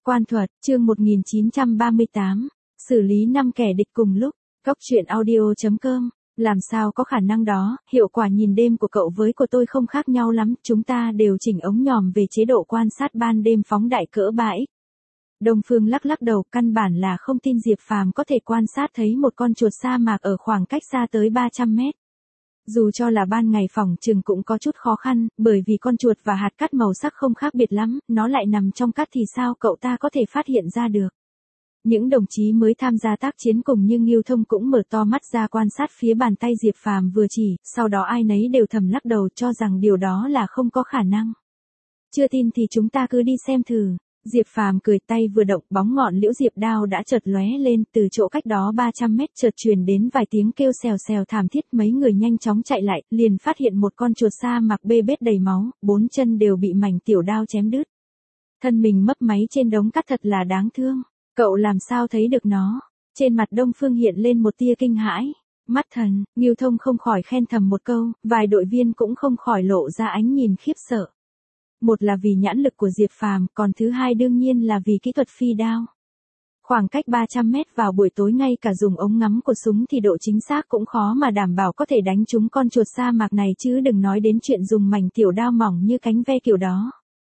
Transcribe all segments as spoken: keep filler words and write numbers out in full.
Quan thuật, chương một nghìn chín trăm ba mươi tám, xử lý năm kẻ địch cùng lúc, Cóc truyện audio chấm com, làm sao có khả năng đó, hiệu quả nhìn đêm của cậu với của tôi không khác nhau lắm, chúng ta đều chỉnh ống nhòm về chế độ quan sát ban đêm phóng đại cỡ bãi. Đông Phương lắc lắc đầu, căn bản là không tin Diệp Phàm có thể quan sát thấy một con chuột sa mạc ở khoảng cách xa tới ba trăm mét. Dù cho là ban ngày phòng trừng cũng có chút khó khăn, bởi vì con chuột và hạt cát màu sắc không khác biệt lắm, nó lại nằm trong cát thì sao cậu ta có thể phát hiện ra được. Những đồng chí mới tham gia tác chiến cùng như Ngưu Thông cũng mở to mắt ra quan sát phía bàn tay Diệp Phàm vừa chỉ, sau đó ai nấy đều thầm lắc đầu cho rằng điều đó là không có khả năng. Chưa tin thì chúng ta cứ đi xem thử. Diệp Phàm cười, tay vừa động, bóng ngọn liễu diệp đao đã chợt lóe lên, từ chỗ cách đó ba trăm mét chợt truyền đến vài tiếng kêu xèo xèo thảm thiết, mấy người nhanh chóng chạy lại, liền phát hiện một con chuột sa mạc bê bết đầy máu, bốn chân đều bị mảnh tiểu đao chém đứt. Thân mình mấp máy trên đống cát thật là đáng thương. Cậu làm sao thấy được nó? Trên mặt Đông Phương hiện lên một tia kinh hãi. Mắt thần, Ngưu Thông không khỏi khen thầm một câu, vài đội viên cũng không khỏi lộ ra ánh nhìn khiếp sợ. Một là vì nhãn lực của Diệp Phàm, còn thứ hai đương nhiên là vì kỹ thuật phi đao. Khoảng cách ba trăm mét vào buổi tối ngay cả dùng ống ngắm của súng thì độ chính xác cũng khó mà đảm bảo có thể đánh trúng con chuột sa mạc này, chứ đừng nói đến chuyện dùng mảnh tiểu đao mỏng như cánh ve kiểu đó.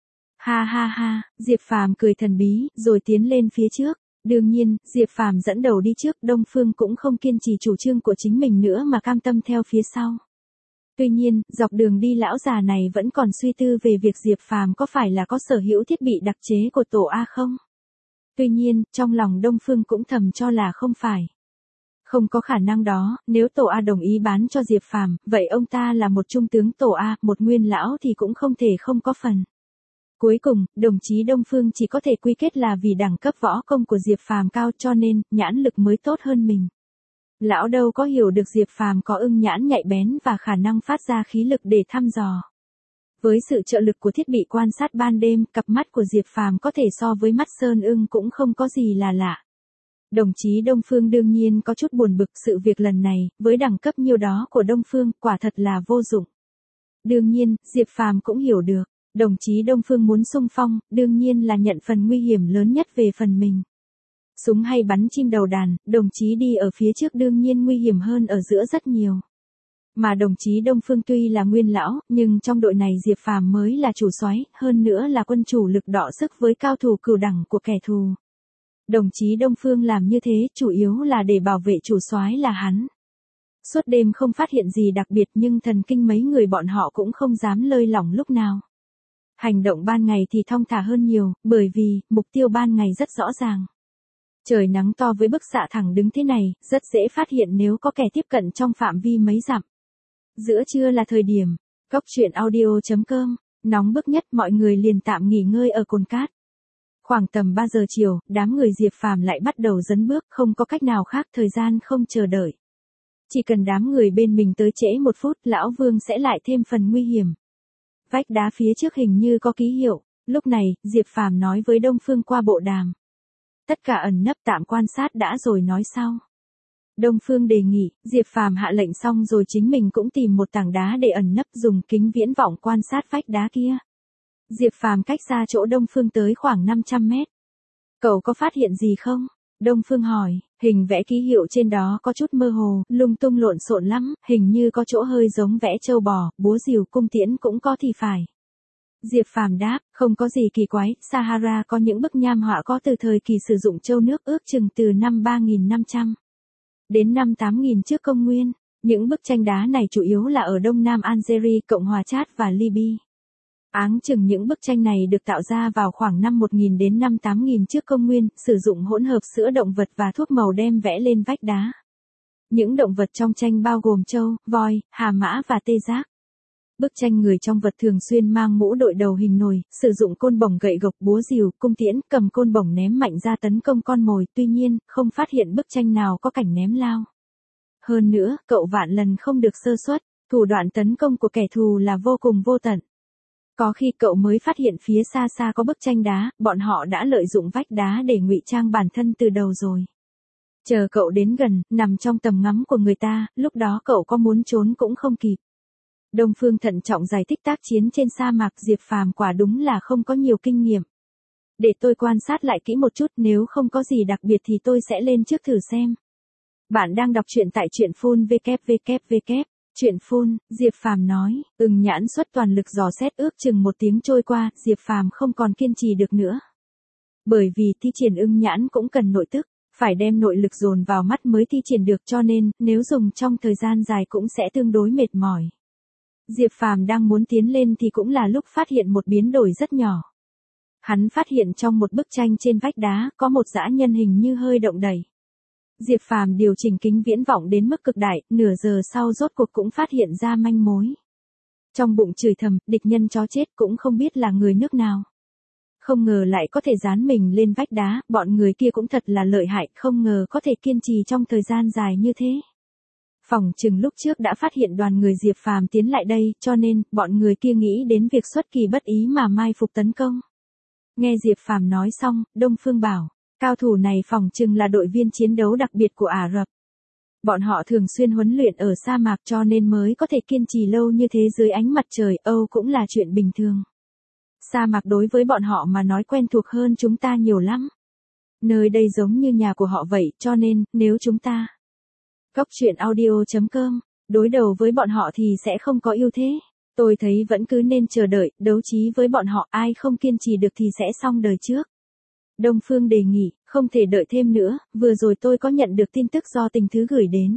Ha ha ha, Diệp Phàm cười thần bí, rồi tiến lên phía trước. Đương nhiên, Diệp Phàm dẫn đầu đi trước, Đông Phương cũng không kiên trì chủ trương của chính mình nữa mà cam tâm theo phía sau. Tuy nhiên, dọc đường đi lão già này vẫn còn suy tư về việc Diệp Phàm có phải là có sở hữu thiết bị đặc chế của tổ A không? Tuy nhiên, trong lòng Đông Phương cũng thầm cho là không phải. Không có khả năng đó, nếu tổ A đồng ý bán cho Diệp Phàm, vậy ông ta là một trung tướng tổ A, một nguyên lão thì cũng không thể không có phần. Cuối cùng, đồng chí Đông Phương chỉ có thể quy kết là vì đẳng cấp võ công của Diệp Phàm cao cho nên, nhãn lực mới tốt hơn mình. Lão đâu có hiểu được Diệp Phàm có ưng nhãn nhạy bén và khả năng phát ra khí lực để thăm dò. Với sự trợ lực của thiết bị quan sát ban đêm, cặp mắt của Diệp Phàm có thể so với mắt sơn ưng cũng không có gì là lạ. Đồng chí Đông Phương đương nhiên có chút buồn bực, sự việc lần này, với đẳng cấp nhiêu đó của Đông Phương, quả thật là vô dụng. Đương nhiên, Diệp Phàm cũng hiểu được, đồng chí Đông Phương muốn xung phong, đương nhiên là nhận phần nguy hiểm lớn nhất về phần mình. Súng hay bắn chim đầu đàn, đồng chí đi ở phía trước đương nhiên nguy hiểm hơn ở giữa rất nhiều. Mà đồng chí Đông Phương tuy là nguyên lão, nhưng trong đội này Diệp Phàm mới là chủ soái, hơn nữa là quân chủ lực đọ sức với cao thủ cửu đẳng của kẻ thù. Đồng chí Đông Phương làm như thế chủ yếu là để bảo vệ chủ soái là hắn. Suốt đêm không phát hiện gì đặc biệt nhưng thần kinh mấy người bọn họ cũng không dám lơi lỏng lúc nào. Hành động ban ngày thì thong thả hơn nhiều, bởi vì mục tiêu ban ngày rất rõ ràng. Trời nắng to với bức xạ thẳng đứng thế này, rất dễ phát hiện nếu có kẻ tiếp cận trong phạm vi mấy dặm. Giữa trưa là thời điểm, Cóc truyện audio chấm com, nóng bức nhất, mọi người liền tạm nghỉ ngơi ở cồn cát. Khoảng tầm ba giờ chiều, đám người Diệp Phàm lại bắt đầu dấn bước, không có cách nào khác, thời gian không chờ đợi. Chỉ cần đám người bên mình tới trễ một phút, lão Vương sẽ lại thêm phần nguy hiểm. Vách đá phía trước hình như có ký hiệu, lúc này, Diệp Phàm nói với Đông Phương qua bộ đàm. Tất cả ẩn nấp tạm quan sát đã rồi nói sau. Đông Phương đề nghị, Diệp Phàm hạ lệnh xong rồi chính mình cũng tìm một tảng đá để ẩn nấp, dùng kính viễn vọng quan sát vách đá kia. Diệp Phàm cách xa chỗ Đông Phương tới khoảng năm trăm mét. Cậu có phát hiện gì không? Đông Phương hỏi, hình vẽ ký hiệu trên đó có chút mơ hồ, lung tung lộn xộn lắm, hình như có chỗ hơi giống vẽ trâu bò, búa rìu, cung tiễn cũng có thì phải. Diệp Phàm đáp, không có gì kỳ quái, Sahara có những bức nham họa có từ thời kỳ sử dụng châu nước, ước chừng từ năm ba nghìn năm trăm đến năm tám nghìn trước công nguyên. Những bức tranh đá này chủ yếu là ở Đông Nam Algeria, Cộng hòa Chad và Libya. Áng chừng những bức tranh này được tạo ra vào khoảng năm một nghìn đến năm tám nghìn trước công nguyên, sử dụng hỗn hợp sữa động vật và thuốc màu đem vẽ lên vách đá. Những động vật trong tranh bao gồm trâu, voi, hà mã và tê giác. Bức tranh người trong vật thường xuyên mang mũ đội đầu hình nồi, sử dụng côn bổng, gậy gộc, búa rìu, cung tiễn, cầm côn bổng ném mạnh ra tấn công con mồi, tuy nhiên, không phát hiện bức tranh nào có cảnh ném lao. Hơn nữa, cậu vạn lần không được sơ suất, thủ đoạn tấn công của kẻ thù là vô cùng vô tận. Có khi cậu mới phát hiện phía xa xa có bức tranh đá, bọn họ đã lợi dụng vách đá để ngụy trang bản thân từ đầu rồi. Chờ cậu đến gần, nằm trong tầm ngắm của người ta, lúc đó cậu có muốn trốn cũng không kịp. Đông Phương thận trọng giải thích tác chiến trên sa mạc, Diệp Phàm quả đúng là không có nhiều kinh nghiệm. Để tôi quan sát lại kỹ một chút, nếu không có gì đặc biệt thì tôi sẽ lên trước thử xem. Bạn đang đọc truyện tại truyện phun vê kép vê kép vê kép. Truyện phun, Diệp Phàm nói, Ưng Nhãn xuất toàn lực dò xét. Ước chừng một tiếng trôi qua, Diệp Phàm không còn kiên trì được nữa. Bởi vì thi triển Ưng Nhãn cũng cần nội tức, phải đem nội lực dồn vào mắt mới thi triển được, cho nên, nếu dùng trong thời gian dài cũng sẽ tương đối mệt mỏi. Diệp Phàm đang muốn tiến lên thì cũng là lúc phát hiện một biến đổi rất nhỏ. Hắn phát hiện trong một bức tranh trên vách đá, có một dã nhân hình như hơi động đẩy. Diệp Phàm điều chỉnh kính viễn vọng đến mức cực đại, nửa giờ sau rốt cuộc cũng phát hiện ra manh mối. Trong bụng chửi thầm, địch nhân chó chết, cũng không biết là người nước nào. Không ngờ lại có thể dán mình lên vách đá, bọn người kia cũng thật là lợi hại, không ngờ có thể kiên trì trong thời gian dài như thế. Phỏng chừng lúc trước đã phát hiện đoàn người Diệp Phàm tiến lại đây, cho nên, bọn người kia nghĩ đến việc xuất kỳ bất ý mà mai phục tấn công. Nghe Diệp Phàm nói xong, Đông Phương bảo, cao thủ này phỏng chừng là đội viên chiến đấu đặc biệt của Ả Rập. Bọn họ thường xuyên huấn luyện ở sa mạc cho nên mới có thể kiên trì lâu như thế dưới ánh mặt trời, Âu cũng là chuyện bình thường. Sa mạc đối với bọn họ mà nói quen thuộc hơn chúng ta nhiều lắm. Nơi đây giống như nhà của họ vậy, cho nên, nếu chúng ta Cốc truyện audio chấm com đối đầu với bọn họ thì sẽ không có ưu thế. Tôi thấy vẫn cứ nên chờ đợi, đấu trí với bọn họ, ai không kiên trì được thì sẽ xong đời trước. Đông Phương đề nghị, không thể đợi thêm nữa, vừa rồi tôi có nhận được tin tức do Tình Thứ gửi đến.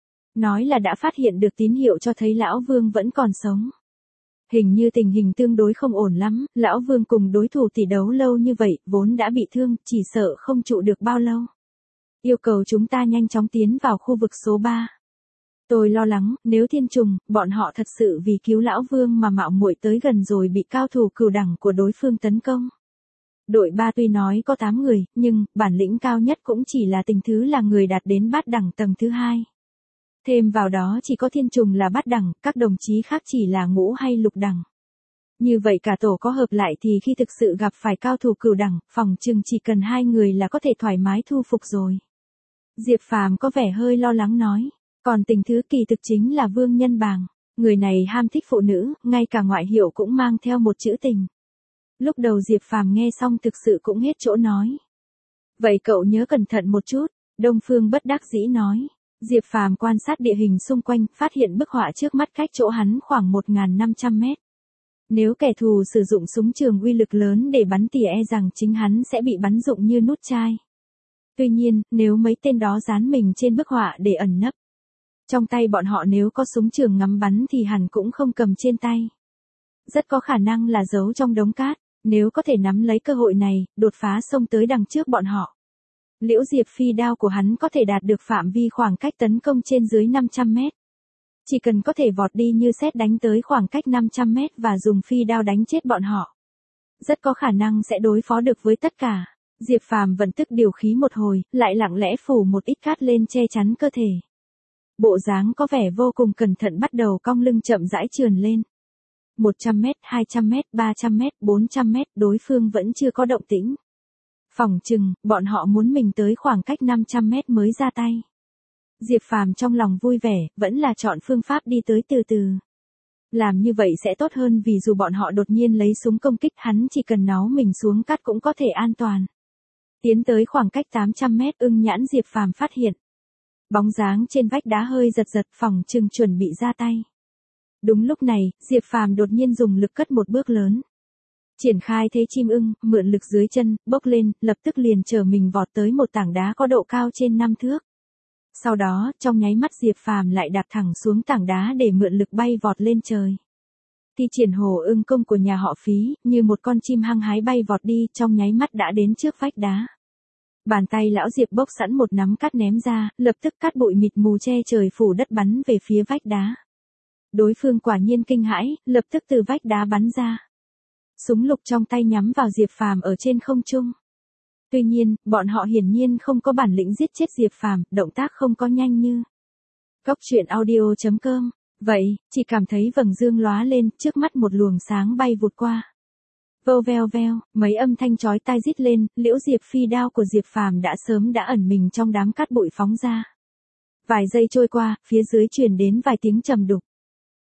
Nói là đã phát hiện được tín hiệu cho thấy Lão Vương vẫn còn sống. Hình như tình hình tương đối không ổn lắm, Lão Vương cùng đối thủ tỷ đấu lâu như vậy, vốn đã bị thương, chỉ sợ không trụ được bao lâu. Yêu cầu chúng ta nhanh chóng tiến vào khu vực số ba. Tôi lo lắng, nếu Thiên Trùng, bọn họ thật sự vì cứu Lão Vương mà mạo muội tới gần rồi bị cao thủ cửu đẳng của đối phương tấn công. Đội ba tuy nói có tám người, nhưng, bản lĩnh cao nhất cũng chỉ là Tình Thứ là người đạt đến bát đẳng tầng thứ hai. Thêm vào đó chỉ có Thiên Trùng là bát đẳng, các đồng chí khác chỉ là ngũ hay lục đẳng. Như vậy cả tổ có hợp lại thì khi thực sự gặp phải cao thủ cửu đẳng, phòng chừng chỉ cần hai người là có thể thoải mái thu phục rồi. Diệp Phàm có vẻ hơi lo lắng nói, còn Tình Thứ kỳ thực chính là Vương Nhân Bàng. Người này ham thích phụ nữ, ngay cả ngoại hiệu cũng mang theo một chữ tình. Lúc đầu Diệp Phàm nghe xong thực sự cũng hết chỗ nói. Vậy cậu nhớ cẩn thận một chút, Đông Phương bất đắc dĩ nói. Diệp Phàm quan sát địa hình xung quanh, phát hiện bức họa trước mắt cách chỗ hắn khoảng một nghìn năm trăm mét. Nếu kẻ thù sử dụng súng trường uy lực lớn để bắn tỉa e rằng chính hắn sẽ bị bắn rụng như nút chai. Tuy nhiên, nếu mấy tên đó dán mình trên bức họa để ẩn nấp, trong tay bọn họ nếu có súng trường ngắm bắn thì hẳn cũng không cầm trên tay. Rất có khả năng là giấu trong đống cát, nếu có thể nắm lấy cơ hội này, đột phá xông tới đằng trước bọn họ. Liễu Diệp phi đao của hắn có thể đạt được phạm vi khoảng cách tấn công trên dưới năm trăm mét. Chỉ cần có thể vọt đi như sét đánh tới khoảng cách năm trăm mét và dùng phi đao đánh chết bọn họ. Rất có khả năng sẽ đối phó được với tất cả. Diệp Phàm vận tức điều khí một hồi, lại lặng lẽ phủ một ít cát lên che chắn cơ thể. Bộ dáng có vẻ vô cùng cẩn thận, bắt đầu cong lưng chậm rãi trườn lên. một trăm mét, hai trăm mét, ba trăm mét, bốn trăm mét, đối phương vẫn chưa có động tĩnh. Phỏng chừng, bọn họ muốn mình tới khoảng cách năm trăm mét mới ra tay. Diệp Phàm trong lòng vui vẻ, vẫn là chọn phương pháp đi tới từ từ. Làm như vậy sẽ tốt hơn vì dù bọn họ đột nhiên lấy súng công kích, hắn chỉ cần nó mình xuống cát cũng có thể an toàn. Tiến tới khoảng cách tám trăm mét, Ưng Nhãn Diệp Phàm phát hiện. Bóng dáng trên vách đá hơi giật giật, phỏng chừng chuẩn bị ra tay. Đúng lúc này, Diệp Phàm đột nhiên dùng lực cất một bước lớn. Triển khai thế chim ưng, mượn lực dưới chân, bốc lên, lập tức liền chở mình vọt tới một tảng đá có độ cao trên năm thước. Sau đó, trong nháy mắt Diệp Phàm lại đạp thẳng xuống tảng đá để mượn lực bay vọt lên trời. Thi triển hổ ưng công của nhà họ Phí, như một con chim hăng hái bay vọt đi, trong nháy mắt đã đến trước vách đá. Bàn tay lão Diệp bốc sẵn một nắm cát ném ra, lập tức cát bụi mịt mù che trời phủ đất bắn về phía vách đá. Đối phương quả nhiên kinh hãi, lập tức từ vách đá bắn ra. Súng lục trong tay nhắm vào Diệp Phàm ở trên không trung. Tuy nhiên, bọn họ hiển nhiên không có bản lĩnh giết chết Diệp Phàm, động tác không có nhanh như. Cốc truyện audio chấm com. Vậy, chỉ cảm thấy vầng dương lóa lên, trước mắt một luồng sáng bay vụt qua. Vâu veo veo, mấy âm thanh chói tai rít lên, Liễu Diệp phi đao của Diệp Phàm đã sớm đã ẩn mình trong đám cát bụi phóng ra. Vài giây trôi qua, phía dưới truyền đến vài tiếng trầm đục.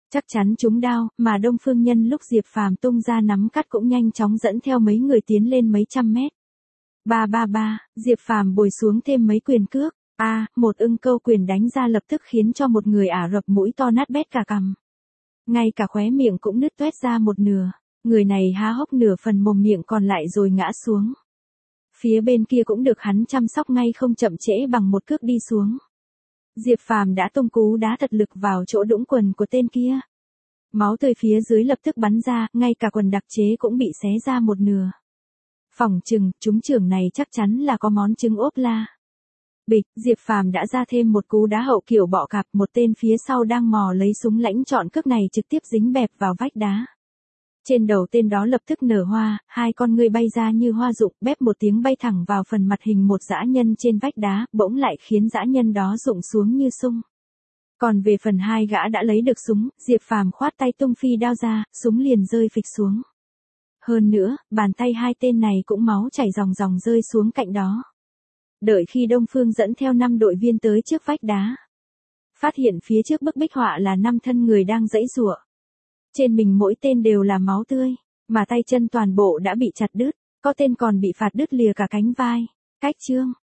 Chắc chắn trúng đao, mà Đông Phương Nhân lúc Diệp Phàm tung ra nắm cắt cũng nhanh chóng dẫn theo mấy người tiến lên mấy trăm mét. Ba ba ba, Diệp Phàm bồi xuống thêm mấy quyền cước. A, à, một ưng câu quyền đánh ra lập tức khiến cho một người Ả Rập mũi to nát bét cả cằm. Ngay cả khóe miệng cũng nứt toét ra một nửa. Người này há hốc nửa phần mồm miệng còn lại rồi ngã xuống. Phía bên kia cũng được hắn chăm sóc ngay không chậm trễ bằng một cước đi xuống. Diệp Phàm đã tung cú đá thật lực vào chỗ đũng quần của tên kia. Máu tươi phía dưới lập tức bắn ra, ngay cả quần đặc chế cũng bị xé ra một nửa. Phỏng chừng, chúng trưởng này chắc chắn là có món trứng ốp la. Bịch, Diệp Phàm đã ra thêm một cú đá hậu kiểu bọ cạp, một tên phía sau đang mò lấy súng lãnh chọn cước này trực tiếp dính bẹp vào vách đá. Trên đầu tên đó lập tức nở hoa, hai con ngươi bay ra như hoa rụng, bép một tiếng bay thẳng vào phần mặt hình một dã nhân trên vách đá, bỗng lại khiến dã nhân đó rụng xuống như sung. Còn về phần hai gã đã lấy được súng, Diệp Phàm khoát tay tung phi đao ra, súng liền rơi phịch xuống. Hơn nữa, bàn tay hai tên này cũng máu chảy ròng ròng rơi xuống cạnh đó. Đợi khi Đông Phương dẫn theo năm đội viên tới trước vách đá, phát hiện phía trước bức bích họa là năm thân người đang giãy giụa. Trên mình mỗi tên đều là máu tươi, mà tay chân toàn bộ đã bị chặt đứt, có tên còn bị phạt đứt lìa cả cánh vai. Cách chương